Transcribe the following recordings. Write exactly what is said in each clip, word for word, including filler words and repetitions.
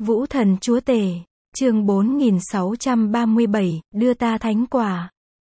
Vũ thần chúa tể, chương bốn nghìn sáu trăm ba mươi bảy, đưa ta thánh quả.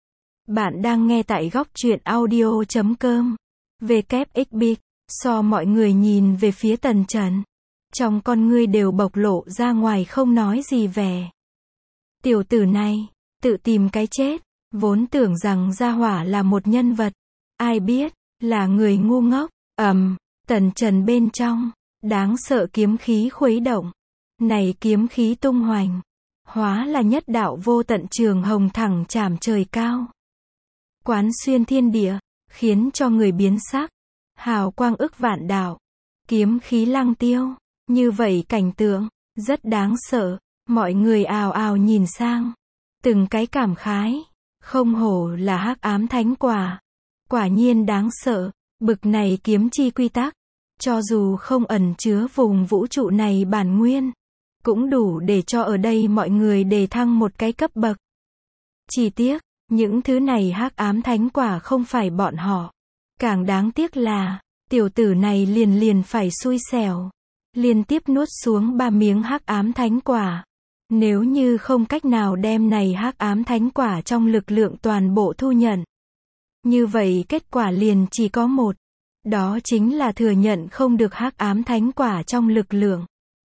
Bạn đang nghe tại góc truyện audio chấm com. vê kép ích bê, so mọi người nhìn về phía Tần Trần. Trong con ngươi đều bộc lộ ra ngoài không nói gì vẻ. Tiểu tử này, tự tìm cái chết, vốn tưởng rằng gia hỏa là một nhân vật. Ai biết, là người ngu ngốc, ầm, Tần Trần bên trong, đáng sợ kiếm khí khuấy động. Này kiếm khí tung hoành, hóa là nhất đạo vô tận trường hồng thẳng chạm trời cao. Quán xuyên thiên địa, khiến cho người biến sắc. Hào quang ức vạn đạo, kiếm khí lăng tiêu. Như vậy cảnh tượng, rất đáng sợ. Mọi người ào ào nhìn sang. Từng cái cảm khái. Không hổ là hắc ám thánh quả. Quả nhiên đáng sợ. Bực này kiếm chi quy tắc. Cho dù không ẩn chứa vùng vũ trụ này bản nguyên. Cũng đủ để cho ở đây mọi người đề thăng một cái cấp bậc. Chỉ tiếc, những thứ này hắc ám thánh quả không phải bọn họ. Càng đáng tiếc là, tiểu tử này liền liền phải xui xẻo. Liên tiếp nuốt xuống ba miếng hắc ám thánh quả. Nếu như không cách nào đem này hắc ám thánh quả trong lực lượng toàn bộ thu nhận. Như vậy kết quả liền chỉ có một. Đó chính là thừa nhận không được hắc ám thánh quả trong lực lượng.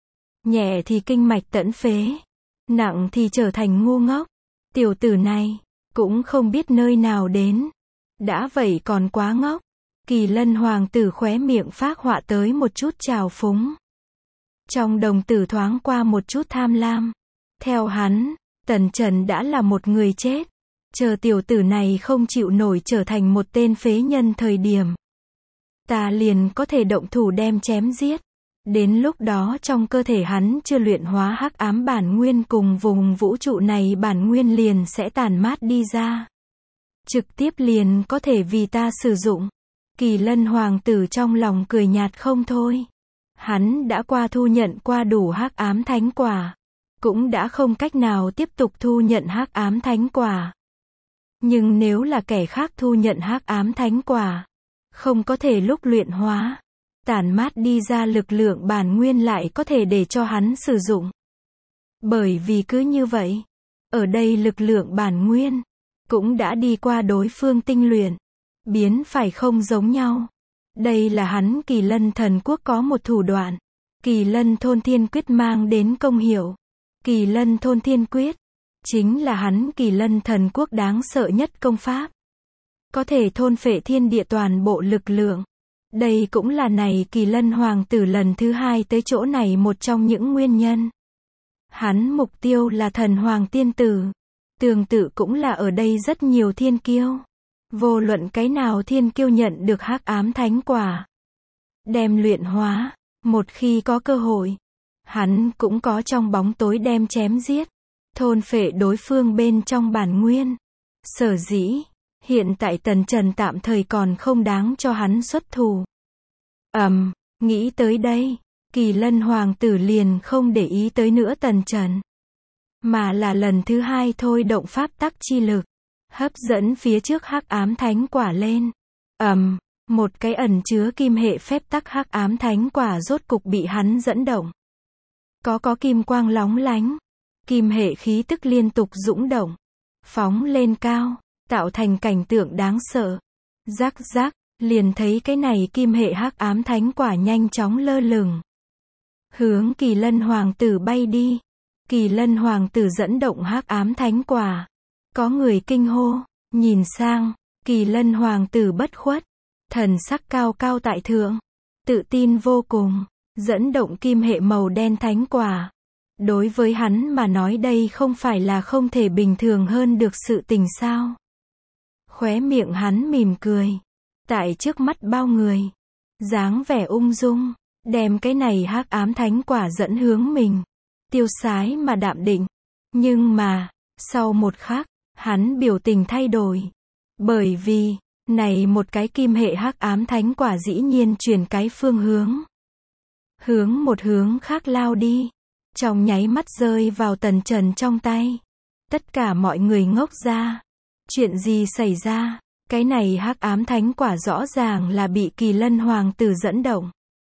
Nhẹ thì kinh mạch tẫn phế. Nặng thì trở thành ngu ngốc. Tiểu tử này, cũng không biết nơi nào đến. Đã vậy còn quá ngốc. Kỳ Lân hoàng tử khóe miệng phác họa tới một chút trào phúng. Trong đồng tử thoáng qua một chút tham lam. Theo hắn, Tần Trần đã là một người chết. Chờ tiểu tử này không chịu nổi trở thành một tên phế nhân thời điểm. Ta liền có thể động thủ đem chém giết. Đến lúc đó trong cơ thể hắn chưa luyện hóa hắc ám bản nguyên cùng vùng vũ trụ này bản nguyên liền sẽ tàn mát đi ra. Trực tiếp liền có thể vì ta sử dụng. Kỳ Lân hoàng tử trong lòng cười nhạt không thôi. Hắn đã qua thu nhận qua đủ hắc ám thánh quả. Cũng đã không cách nào tiếp tục thu nhận hắc ám thánh quả. Nhưng nếu là kẻ khác thu nhận hắc ám thánh quả, không có thể lúc luyện hóa. Tản mát đi ra lực lượng bản nguyên lại có thể để cho hắn sử dụng. Bởi vì cứ như vậy, ở đây lực lượng bản nguyên, cũng đã đi qua đối phương tinh luyện, biến phải không giống nhau. Đây là hắn Kỳ Lân thần quốc có một thủ đoạn. Kỳ Lân thôn thiên quyết mang đến công hiệu. Kỳ Lân thôn thiên quyết, chính là hắn Kỳ Lân thần quốc đáng sợ nhất công pháp. Có thể thôn phệ thiên địa toàn bộ lực lượng. Đây cũng là này Kỳ Lân hoàng tử lần thứ hai tới chỗ này một trong những nguyên nhân. Hắn mục tiêu là thần hoàng tiên tử. Tương tự cũng là ở đây rất nhiều thiên kiêu. Vô luận cái nào thiên kiêu nhận được hắc ám thánh quả. Đem luyện hóa. Một khi có cơ hội. Hắn cũng có trong bóng tối đem chém giết. Thôn phệ đối phương bên trong bản nguyên. Sở dĩ. Hiện tại Tần Trần tạm thời còn không đáng cho hắn xuất thủ. Ầm, um, nghĩ tới đây, Kỳ Lân hoàng tử liền không để ý tới nữa Tần Trần. Mà là lần thứ hai thôi động pháp tắc chi lực. Hấp dẫn phía trước hắc ám thánh quả lên. Ầm, um, một cái ẩn chứa kim hệ phép tắc hắc ám thánh quả rốt cục bị hắn dẫn động. Có có kim quang lóng lánh. Kim hệ khí tức liên tục dũng động. Phóng lên cao. Tạo thành cảnh tượng đáng sợ. Rắc rắc, liền thấy cái này kim hệ hắc ám thánh quả nhanh chóng lơ lửng. Hướng Kỳ Lân hoàng tử bay đi. Kỳ Lân hoàng tử dẫn động hắc ám thánh quả. Có người kinh hô, nhìn sang, Kỳ Lân hoàng tử bất khuất. Thần sắc cao cao tại thượng. Tự tin vô cùng, dẫn động kim hệ màu đen thánh quả. Đối với hắn mà nói đây không phải là không thể bình thường hơn được sự tình sao. Khóe miệng hắn mỉm cười. Tại trước mắt bao người. Dáng vẻ ung dung. Đem cái này hắc ám thánh quả dẫn hướng mình. Tiêu sái mà đạm định. Nhưng mà, sau một khắc, hắn biểu tình thay đổi. Bởi vì, này một cái kim hệ hắc ám thánh quả dĩ nhiên chuyển cái phương hướng. Hướng một hướng khác lao đi. Trong nháy mắt rơi vào Tần Trần trong tay. Tất cả mọi người ngốc ra. Chuyện gì xảy ra? Cái này hắc ám thánh quả rõ ràng là bị Kỳ Lân hoàng tử dẫn động.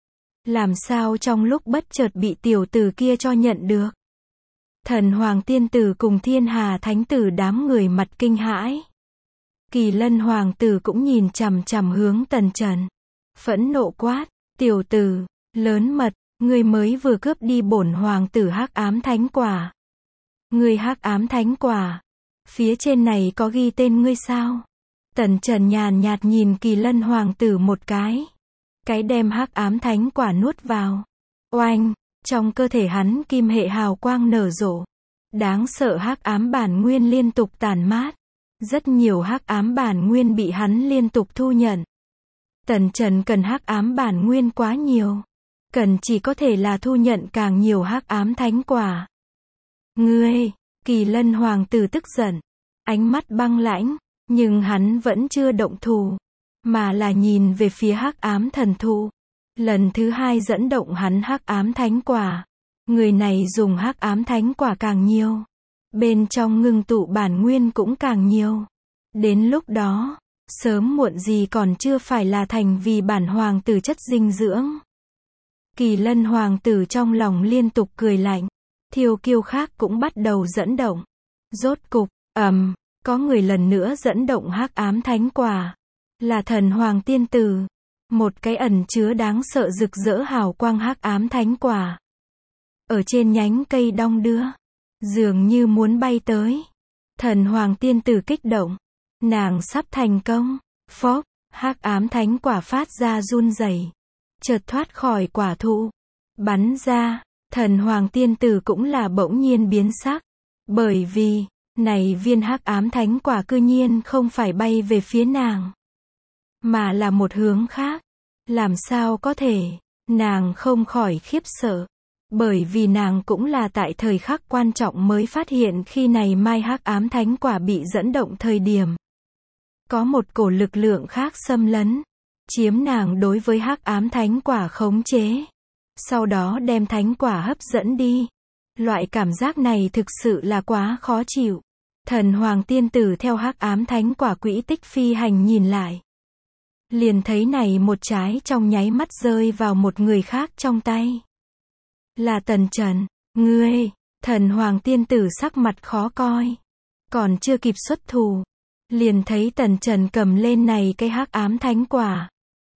Làm sao trong lúc bất chợt bị tiểu tử kia cho nhận được? Thần Hoàng Tiên Tử cùng Thiên Hà Thánh Tử đám người mặt kinh hãi. Kỳ Lân Hoàng Tử cũng nhìn chằm chằm hướng Tần Trần. Phẫn nộ quát, tiểu tử, lớn mật, ngươi mới vừa cướp đi bổn hoàng tử hắc ám thánh quả. Ngươi hắc ám thánh quả, phía trên này có ghi tên ngươi sao? Tần Trần nhàn nhạt nhìn Kỳ Lân Hoàng Tử một cái. Cái đem hắc ám thánh quả nuốt vào. Oanh, trong cơ thể hắn kim hệ hào quang nở rộ. Đáng sợ hắc ám bản nguyên liên tục tản mát. Rất nhiều hắc ám bản nguyên bị hắn liên tục thu nhận. Tần Trần cần hắc ám bản nguyên quá nhiều. Cần chỉ có thể là thu nhận càng nhiều hắc ám thánh quả. Ngươi, Kỳ Lân Hoàng Tử tức giận. Ánh mắt băng lãnh, nhưng hắn vẫn chưa động thủ. Mà là nhìn về phía hắc ám thần thụ. Lần thứ hai dẫn động hắn hắc ám thánh quả. Người này dùng hắc ám thánh quả càng nhiều. Bên trong ngưng tụ bản nguyên cũng càng nhiều. Đến lúc đó, sớm muộn gì còn chưa phải là thành vì bản hoàng tử chất dinh dưỡng. Kỳ Lân Hoàng Tử trong lòng liên tục cười lạnh. Thiêu kiêu khác cũng bắt đầu dẫn động. Rốt cục, ầm, um, có người lần nữa dẫn động hắc ám thánh quả. Là Thần Hoàng Tiên Tử. Một cái ẩn chứa đáng sợ rực rỡ hào quang hắc ám thánh quả. Ở trên nhánh cây đong đưa. Dường như muốn bay tới. Thần Hoàng Tiên Tử kích động. Nàng sắp thành công. Phốc, hắc ám thánh quả phát ra run rẩy. Chợt thoát khỏi quả thụ. Bắn ra. Thần Hoàng Tiên Tử cũng là bỗng nhiên biến sắc. Bởi vì, này viên hắc ám thánh quả cư nhiên không phải bay về phía nàng. Mà là một hướng khác. Làm sao có thể? Nàng không khỏi khiếp sợ. Bởi vì nàng cũng là tại thời khắc quan trọng mới phát hiện khi này mai hắc ám thánh quả bị dẫn động thời điểm. Có một cổ lực lượng khác xâm lấn. Chiếm nàng đối với hắc ám thánh quả khống chế. Sau đó đem thánh quả hấp dẫn đi. Loại cảm giác này thực sự là quá khó chịu. Thần Hoàng Tiên Tử theo hắc ám thánh quả quỹ tích phi hành nhìn lại. Liền thấy này một trái trong nháy mắt rơi vào một người khác trong tay. Là Tần Trần. Ngươi, Thần Hoàng Tiên Tử sắc mặt khó coi. Còn chưa kịp xuất thủ. Liền thấy Tần Trần cầm lên này cái hắc ám thánh quả.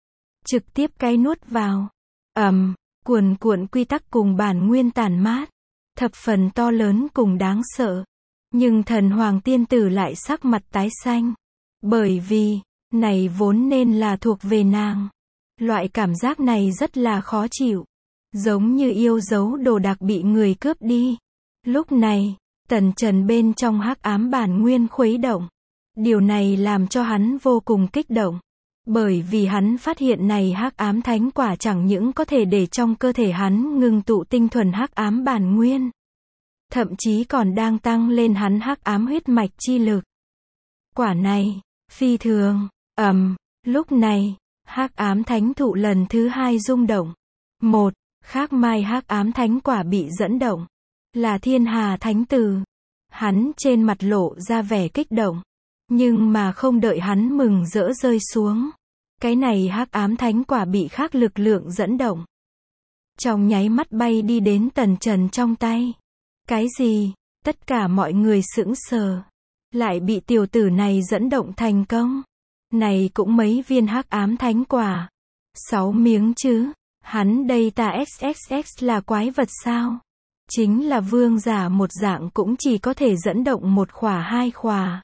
Trực tiếp cái nuốt vào. Ầm, um, cuồn cuộn quy tắc cùng bản nguyên tản mát. Thập phần to lớn cùng đáng sợ. Nhưng Thần Hoàng Tiên Tử lại sắc mặt tái xanh. Bởi vì, này vốn nên là thuộc về nàng. Loại cảm giác này rất là khó chịu. Giống như yêu dấu đồ đạc bị người cướp đi. Lúc này, Tần Trần bên trong hắc ám bản nguyên khuấy động. Điều này làm cho hắn vô cùng kích động. Bởi vì hắn phát hiện này hắc ám thánh quả chẳng những có thể để trong cơ thể hắn ngưng tụ tinh thuần hắc ám bản nguyên. Thậm chí còn đang tăng lên hắn hắc ám huyết mạch chi lực. Quả này, phi thường, ầm, um, lúc này, hắc ám thánh thụ lần thứ hai rung động. Một, khác mai hắc ám thánh quả bị dẫn động. Là Thiên Hà Thánh Tử. Hắn trên mặt lộ ra vẻ kích động. Nhưng mà không đợi hắn mừng rỡ rơi xuống. Cái này hắc ám thánh quả bị khác lực lượng dẫn động. Trong nháy mắt bay đi đến Tần Trần trong tay. Cái gì? Tất cả mọi người sững sờ. Lại bị tiểu tử này dẫn động thành công. Này cũng mấy viên hắc ám thánh quả. Sáu miếng chứ. Hắn đây ta ích ích ích là quái vật sao? Chính là vương giả một dạng cũng chỉ có thể dẫn động một khỏa hai khỏa.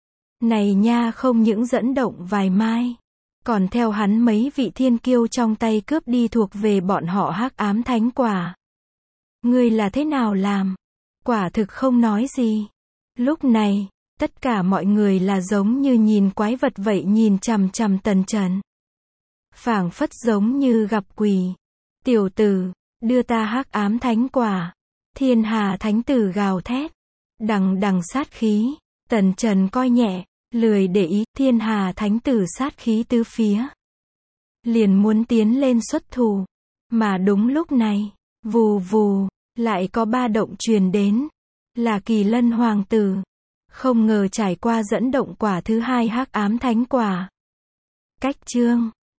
Này nha không những dẫn động vài mai. Còn theo hắn mấy vị thiên kiêu trong tay cướp đi thuộc về bọn họ hắc ám thánh quả. Ngươi là thế nào làm? Quả thực không nói gì. Lúc này, tất cả mọi người là giống như nhìn quái vật vậy nhìn chằm chằm Tần Trần. Phảng phất giống như gặp quỷ. Tiểu tử, đưa ta hắc ám thánh quả. Thiên Hà Thánh Tử gào thét. Đằng đằng sát khí. Tần Trần coi nhẹ, lười để ý. Thiên Hà Thánh Tử sát khí tứ phía. Liền muốn tiến lên xuất thủ. Mà đúng lúc này, vù vù, lại có ba động truyền đến. Là Kỳ Lân Hoàng Tử. Không ngờ trải qua dẫn động quả thứ hai hắc ám thánh quả. Cách chương